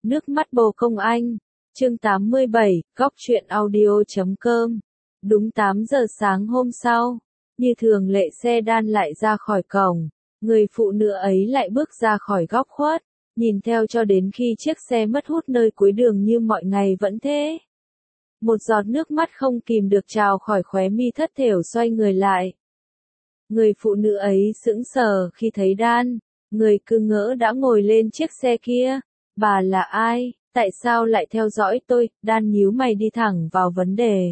Nước mắt bồ công anh. Chương 87, góc truyện audio.com. Đúng 8 giờ sáng hôm sau, như thường lệ xe đan lại ra khỏi cổng, người phụ nữ ấy lại bước ra khỏi góc khuất, nhìn theo cho đến khi chiếc xe mất hút nơi cuối đường như mọi ngày vẫn thế. Một giọt nước mắt không kìm được trào khỏi khóe mi thất thểu xoay người lại. Người phụ nữ ấy sững sờ khi thấy Đan, người cứ ngỡ đã ngồi lên chiếc xe kia. Bà là ai, tại sao lại theo dõi tôi? Đan nhíu mày đi thẳng vào vấn đề.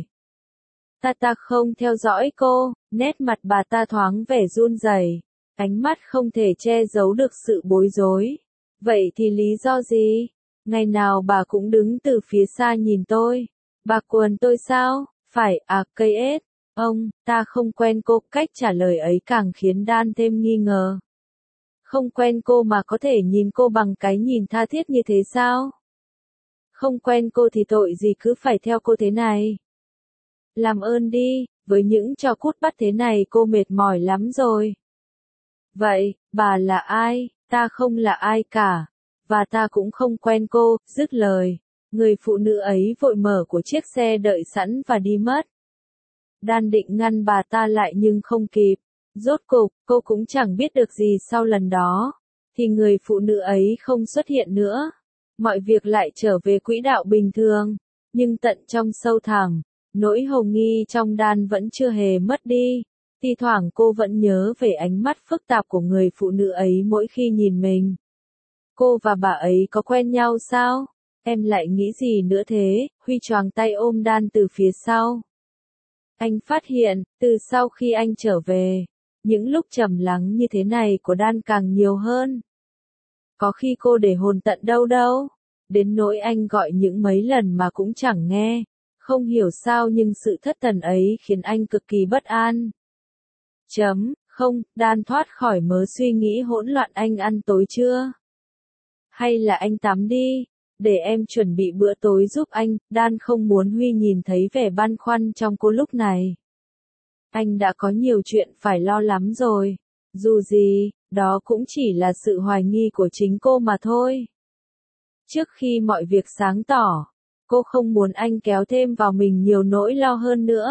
Ta không theo dõi cô, nét mặt bà ta thoáng vẻ run rẩy, ánh mắt không thể che giấu được sự bối rối. Vậy thì lý do gì? Ngày nào bà cũng đứng từ phía xa nhìn tôi. Bà quần tôi sao? Phải à, cây ết. Ông, ta không quen cô. Cách trả lời ấy càng khiến Đan thêm nghi ngờ. Không quen cô mà có thể nhìn cô bằng cái nhìn tha thiết như thế sao? Không quen cô thì tội gì cứ phải theo cô thế này? Làm ơn đi, với những trò cút bắt thế này cô mệt mỏi lắm rồi. Vậy, bà là ai? Ta không là ai cả. Và ta cũng không quen cô. Dứt lời, người phụ nữ ấy vội mở của chiếc xe đợi sẵn và đi mất. Đan định ngăn bà ta lại nhưng không kịp. Rốt cục, cô cũng chẳng biết được gì sau lần đó. Thì người phụ nữ ấy không xuất hiện nữa. Mọi việc lại trở về quỹ đạo bình thường. Nhưng tận trong sâu thẳm, nỗi hồ nghi trong Đan vẫn chưa hề mất đi. Thi thoảng cô vẫn nhớ về ánh mắt phức tạp của người phụ nữ ấy mỗi khi nhìn mình. Cô và bà ấy có quen nhau sao? Em lại nghĩ gì nữa thế? Huy choàng tay ôm Đan từ phía sau. Anh phát hiện, từ sau khi anh trở về, những lúc trầm lắng như thế này của Đan càng nhiều hơn. Có khi cô để hồn tận đâu đâu, đến nỗi anh gọi những mấy lần mà cũng chẳng nghe. Không hiểu sao nhưng sự thất thần ấy khiến anh cực kỳ bất an. Không, Đan thoát khỏi mớ suy nghĩ hỗn loạn. Anh ăn tối chưa? Hay là anh tắm đi, để em chuẩn bị bữa tối giúp anh. Đan không muốn Huy nhìn thấy vẻ băn khoăn trong cô lúc này. Anh đã có nhiều chuyện phải lo lắm rồi. Dù gì, đó cũng chỉ là sự hoài nghi của chính cô mà thôi. Trước khi mọi việc sáng tỏ, cô không muốn anh kéo thêm vào mình nhiều nỗi lo hơn nữa.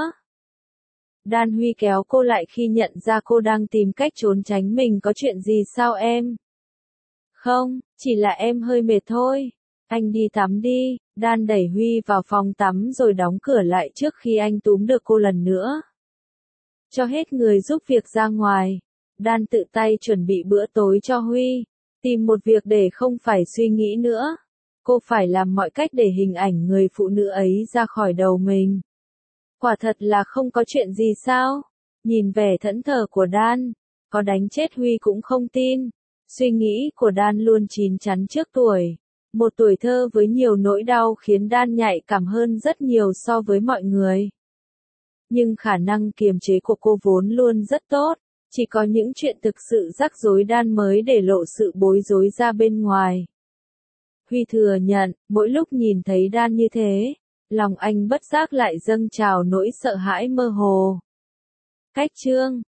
Đan Huy kéo cô lại khi nhận ra cô đang tìm cách trốn tránh mình. Có chuyện gì sao em? Không, chỉ là em hơi mệt thôi. Anh đi tắm đi. Đan đẩy Huy vào phòng tắm rồi đóng cửa lại trước khi anh túm được cô lần nữa. Cho hết người giúp việc ra ngoài, Đan tự tay chuẩn bị bữa tối cho Huy. Tìm một việc để không phải suy nghĩ nữa. Cô phải làm mọi cách để hình ảnh người phụ nữ ấy ra khỏi đầu mình. Quả thật là không có chuyện gì sao? Nhìn vẻ thẫn thờ của Đan, có đánh chết Huy cũng không tin. Suy nghĩ của Đan luôn chín chắn trước tuổi. Một tuổi thơ với nhiều nỗi đau khiến Đan nhạy cảm hơn rất nhiều so với mọi người. Nhưng khả năng kiềm chế của cô vốn luôn rất tốt. Chỉ có những chuyện thực sự rắc rối Đan mới để lộ sự bối rối ra bên ngoài. Huy thừa nhận, mỗi lúc nhìn thấy Đan như thế, lòng anh bất giác lại dâng trào nỗi sợ hãi mơ hồ. Cách chương